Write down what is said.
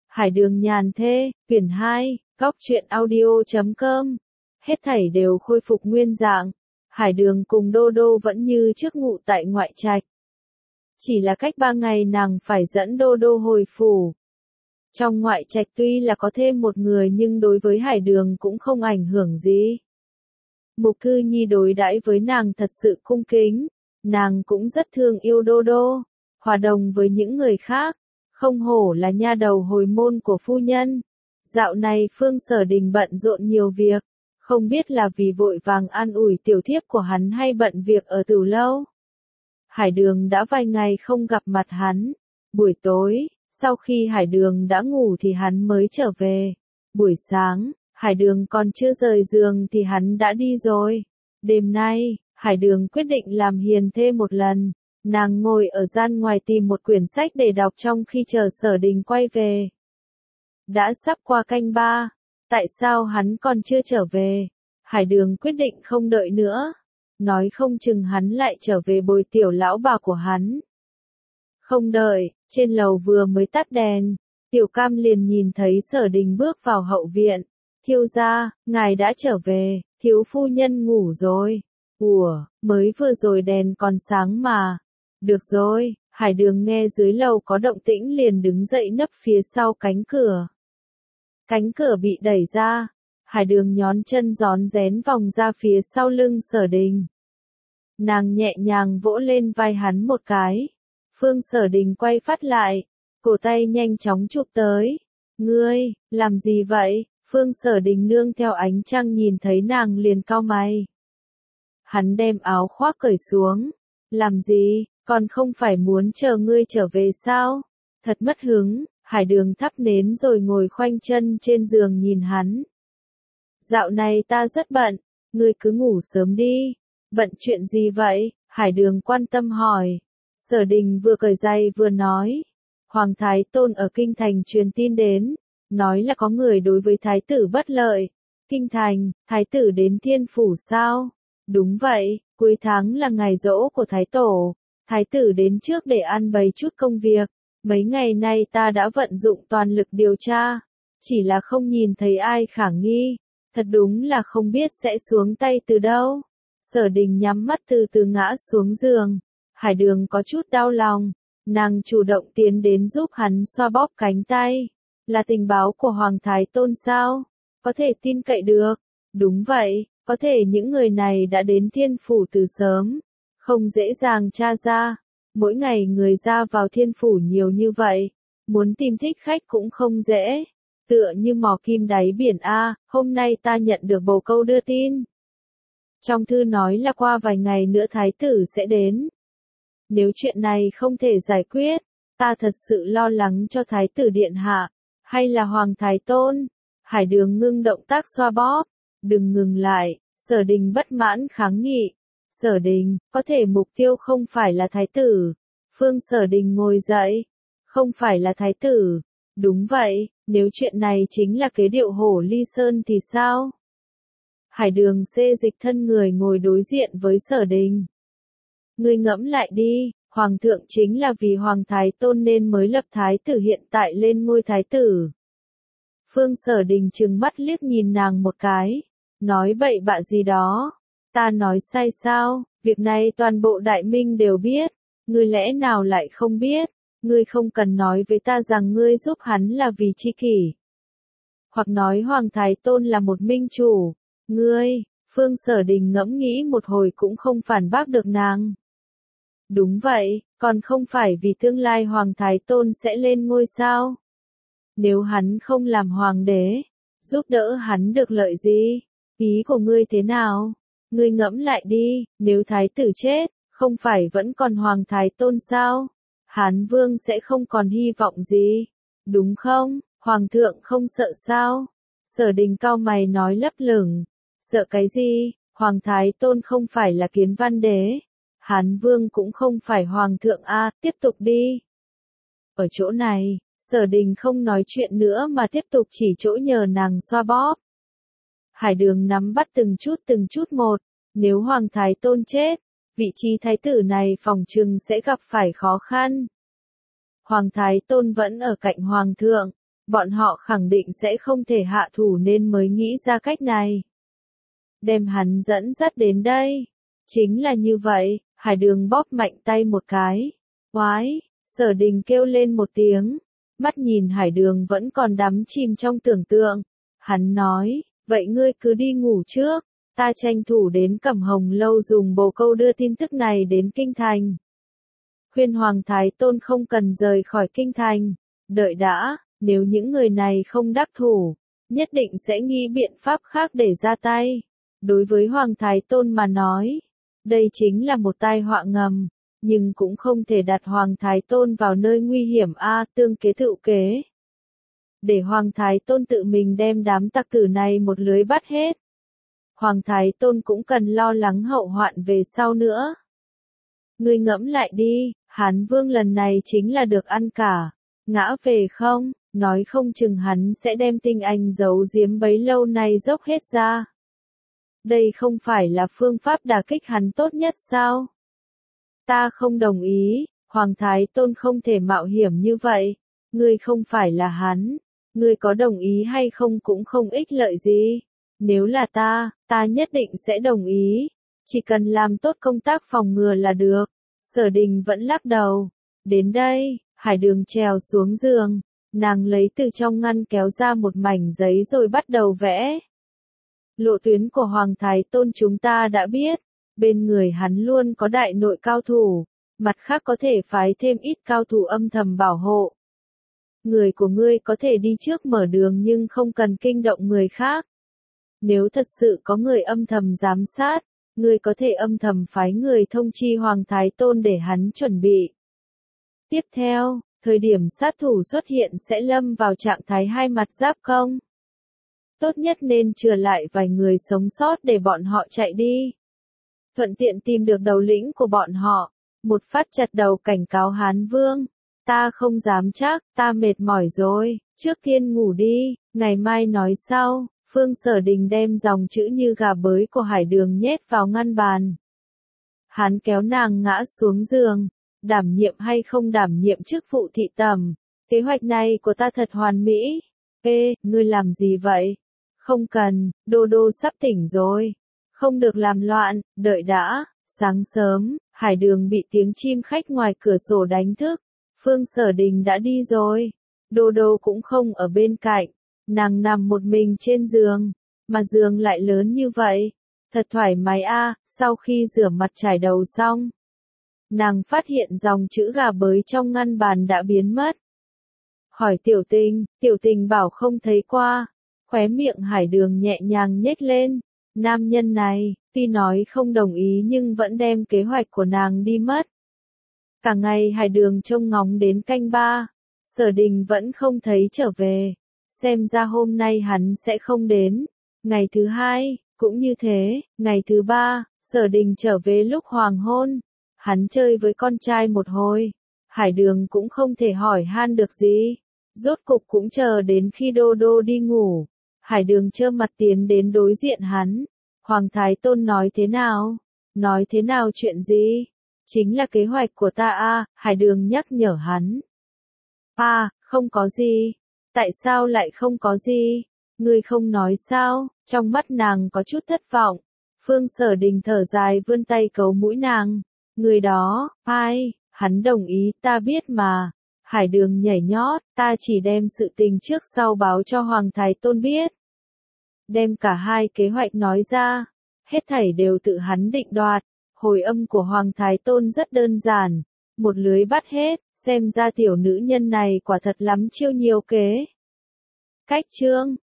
Hải đường nhàn thê, quyển 2, góc truyện audio.com. Hết thảy đều khôi phục nguyên dạng. Hải đường cùng Đô Đô vẫn như trước ngụ tại ngoại trạch. Chỉ là cách 3 ngày nàng phải dẫn Đô Đô hồi phủ. Trong ngoại trạch tuy là có thêm một người nhưng đối với Hải đường cũng không ảnh hưởng gì. Mục Thư Nhi đối đãi với nàng thật sự cung kính, nàng cũng rất thương yêu Đô Đô, hòa đồng với những người khác, không hổ là nha đầu hồi môn của phu nhân. Dạo này Phương Sở Đình bận rộn nhiều việc, không biết là vì vội vàng an ủi tiểu thiếp của hắn hay bận việc ở Tửu lâu. Hải đường đã vài ngày không gặp mặt hắn. Buổi tối, sau khi Hải đường đã ngủ thì hắn mới trở về. Buổi sáng, Hải đường còn chưa rời giường thì hắn đã đi rồi. Đêm nay, Hải đường quyết định làm hiền thê một lần. Nàng ngồi ở gian ngoài tìm một quyển sách để đọc trong khi chờ Sở Đình quay về. Đã sắp qua canh 3, tại sao hắn còn chưa trở về? Hải đường quyết định không đợi nữa. Nói không chừng hắn lại trở về bồi tiểu lão bà của hắn. Không đợi, trên lầu vừa mới tắt đèn, Tiểu Cam liền nhìn thấy Sở Đình bước vào hậu viện. Thiếu gia, ngài đã trở về, thiếu phu nhân ngủ rồi. Ủa, mới vừa rồi đèn còn sáng mà. Được rồi, Hải đường nghe dưới lầu có động tĩnh liền đứng dậy nấp phía sau cánh cửa. Cánh cửa bị đẩy ra, Hải đường nhón chân gión rén vòng ra phía sau lưng Sở Đình. Nàng nhẹ nhàng vỗ lên vai hắn một cái. Phương Sở Đình quay phát lại, cổ tay nhanh chóng chụp tới. Ngươi, làm gì vậy? Phương Sở Đình nương theo ánh trăng nhìn thấy nàng liền cau mày. Hắn đem áo khoác cởi xuống. Làm gì, còn không phải muốn chờ ngươi trở về sao? Thật mất hứng, Hải đường thắp nến rồi ngồi khoanh chân trên giường nhìn hắn. Dạo này ta rất bận, ngươi cứ ngủ sớm đi. Bận chuyện gì vậy? Hải đường quan tâm hỏi. Sở Đình vừa cởi giày vừa nói. Hoàng Thái Tôn ở Kinh Thành truyền tin đến, nói là có người đối với Thái tử bất lợi. Kinh Thành, Thái tử đến Thiên Phủ sao? Đúng vậy, cuối tháng là ngày giỗ của Thái Tổ. Thái tử đến trước để an bày chút công việc. Mấy ngày nay ta đã vận dụng toàn lực điều tra. Chỉ là không nhìn thấy ai khả nghi. Thật đúng là không biết sẽ xuống tay từ đâu. Sở Đình nhắm mắt từ từ ngã xuống giường. Hải đường có chút đau lòng. Nàng chủ động tiến đến giúp hắn xoa bóp cánh tay. Là tình báo của Hoàng Thái Tôn sao? Có thể tin cậy được. Đúng vậy, có thể những người này đã đến Thiên Phủ từ sớm. Không dễ dàng tra ra. Mỗi ngày người ra vào Thiên Phủ nhiều như vậy. Muốn tìm thích khách cũng không dễ. Tựa như mò kim đáy biển A, hôm nay ta nhận được bồ câu đưa tin. Trong thư nói là qua vài ngày nữa Thái tử sẽ đến. Nếu chuyện này không thể giải quyết, ta thật sự lo lắng cho Thái tử điện hạ, hay là Hoàng Thái Tôn. Hải đường ngưng động tác xoa bóp. Đừng ngừng lại, Sở Đình bất mãn kháng nghị. Sở Đình, có thể mục tiêu không phải là Thái tử. Phương Sở Đình ngồi dậy. Không phải là Thái tử. Đúng vậy, nếu chuyện này chính là kế điệu hổ ly sơn thì sao? Hải đường xê dịch thân người ngồi đối diện với Sở Đình. Ngươi ngẫm lại đi, Hoàng thượng chính là vì Hoàng Thái Tôn nên mới lập Thái tử hiện tại lên ngôi Thái tử. Phương Sở Đình trừng mắt liếc nhìn nàng một cái, nói bậy bạ gì đó. Ta nói sai sao, việc này toàn bộ Đại Minh đều biết, ngươi lẽ nào lại không biết, ngươi không cần nói với ta rằng ngươi giúp hắn là vì chi kỷ. Hoặc nói Hoàng Thái Tôn là một minh chủ, ngươi, Phương Sở Đình ngẫm nghĩ một hồi cũng không phản bác được nàng. Đúng vậy, còn không phải vì tương lai Hoàng Thái Tôn sẽ lên ngôi sao? Nếu hắn không làm hoàng đế, giúp đỡ hắn được lợi gì? Ý của ngươi thế nào? Ngươi ngẫm lại đi, nếu Thái tử chết, không phải vẫn còn Hoàng Thái Tôn sao? Hán Vương sẽ không còn hy vọng gì, đúng không? Hoàng thượng không sợ sao? Sở Đình cau mày nói lấp lửng. Sợ cái gì? Hoàng Thái Tôn không phải là Kiến Văn Đế. Hán Vương cũng không phải Hoàng thượng a, tiếp tục đi. Ở chỗ này, Sở Đình không nói chuyện nữa mà tiếp tục chỉ chỗ nhờ nàng xoa bóp. Hải đường nắm bắt từng chút một. Nếu Hoàng Thái Tôn chết, vị trí thái tử này phòng chừng sẽ gặp phải khó khăn. Hoàng Thái Tôn vẫn ở cạnh Hoàng thượng. bọn họ khẳng định sẽ không thể hạ thủ nên mới nghĩ ra cách này. Đem hắn dẫn dắt đến đây. Chính là như vậy, Hải Đường bóp mạnh tay một cái. Oái, Sở Đình kêu lên một tiếng, mắt nhìn Hải Đường vẫn còn đắm chìm trong tưởng tượng. Hắn nói, vậy ngươi cứ đi ngủ trước, ta tranh thủ đến Cẩm Hồng Lâu dùng bồ câu đưa tin tức này đến Kinh Thành. Khuyên Hoàng Thái Tôn không cần rời khỏi Kinh Thành, đợi đã, nếu những người này không đắc thủ, nhất định sẽ nghĩ biện pháp khác để ra tay. Đối với Hoàng Thái Tôn mà nói, đây chính là một tai họa ngầm, nhưng cũng không thể đặt Hoàng Thái Tôn vào nơi nguy hiểm tương kế tựu kế. Để Hoàng Thái Tôn tự mình đem đám tặc tử này một lưới bắt hết. Hoàng Thái Tôn cũng cần lo lắng hậu hoạn về sau nữa. Ngươi ngẫm lại đi, Hán Vương lần này chính là được ăn cả, ngã về không, nói không chừng hắn sẽ đem tinh anh giấu giếm bấy lâu nay dốc hết ra. Đây không phải là phương pháp đả kích hắn tốt nhất sao? Ta không đồng ý, Hoàng Thái Tôn không thể mạo hiểm như vậy, ngươi không phải là hắn, ngươi có đồng ý hay không cũng không ích lợi gì. Nếu là ta nhất định sẽ đồng ý, chỉ cần làm tốt công tác phòng ngừa là được. Sở Đình vẫn lắc đầu. Đến đây, Hải Đường trèo xuống giường, nàng lấy từ trong ngăn kéo ra một mảnh giấy rồi bắt đầu vẽ. Lộ tuyến của Hoàng Thái Tôn chúng ta đã biết, bên người hắn luôn có đại nội cao thủ, mặt khác có thể phái thêm ít cao thủ âm thầm bảo hộ. Người của ngươi có thể đi trước mở đường nhưng không cần kinh động người khác. Nếu thật sự có người âm thầm giám sát, ngươi có thể âm thầm phái người thông chi Hoàng Thái Tôn để hắn chuẩn bị. Tiếp theo, thời điểm sát thủ xuất hiện sẽ lâm vào trạng thái hai mặt giáp công. Tốt nhất nên chừa lại vài người sống sót để bọn họ chạy đi. Thuận tiện tìm được đầu lĩnh của bọn họ, một phát chặt đầu cảnh cáo Hán Vương. Ta không dám chắc, ta mệt mỏi rồi, trước tiên ngủ đi, ngày mai nói sau. Phương Sở Đình đem dòng chữ như gà bới của Hải Đường nhét vào ngăn bàn. Hắn kéo nàng ngã xuống giường, đảm nhiệm hay không đảm nhiệm chức vụ thị tẩm, kế hoạch này của ta thật hoàn mỹ. Ê, ngươi làm gì vậy? Không cần, Đô Đô sắp tỉnh rồi. Không được làm loạn, đợi đã. Sáng sớm, Hải Đường bị tiếng chim khách ngoài cửa sổ đánh thức. Phương Sở Đình đã đi rồi. Đô Đô cũng không ở bên cạnh. Nàng nằm một mình trên giường, mà giường lại lớn như vậy. Thật thoải mái sau khi rửa mặt trải đầu xong. Nàng phát hiện dòng chữ gà bới trong ngăn bàn đã biến mất. Hỏi Tiểu Tình bảo không thấy qua. Khóe miệng Hải Đường nhẹ nhàng nhếch lên. Nam nhân này, tuy nói không đồng ý nhưng vẫn đem kế hoạch của nàng đi mất. Cả ngày Hải Đường trông ngóng đến canh 3. Sở Đình vẫn không thấy trở về. Xem ra hôm nay hắn sẽ không đến. Ngày thứ 2, cũng như thế, ngày thứ 3, Sở Đình trở về lúc hoàng hôn. Hắn chơi với con trai một hồi. Hải Đường cũng không thể hỏi han được gì. Rốt cục cũng chờ đến khi Đô Đô đi ngủ. Hải Đường trơ mặt tiến đến đối diện hắn. Hoàng Thái Tôn nói thế nào? Nói thế nào chuyện gì? Chính là kế hoạch của ta Hải Đường nhắc nhở hắn. Không có gì. Tại sao lại không có gì? Ngươi không nói sao? Trong mắt nàng có chút thất vọng. Phương Sở Đình thở dài vươn tay cấu mũi nàng. Người đó, ai? Hắn đồng ý, ta biết mà. Hải Đường nhảy nhót, ta chỉ đem sự tình trước sau báo cho Hoàng Thái Tôn biết. Đem cả hai kế hoạch nói ra. Hết thảy đều tự hắn định đoạt. Hồi âm của Hoàng Thái Tôn rất đơn giản. Một lưới bắt hết, xem ra tiểu nữ nhân này quả thật lắm chiêu nhiều kế. Cách chương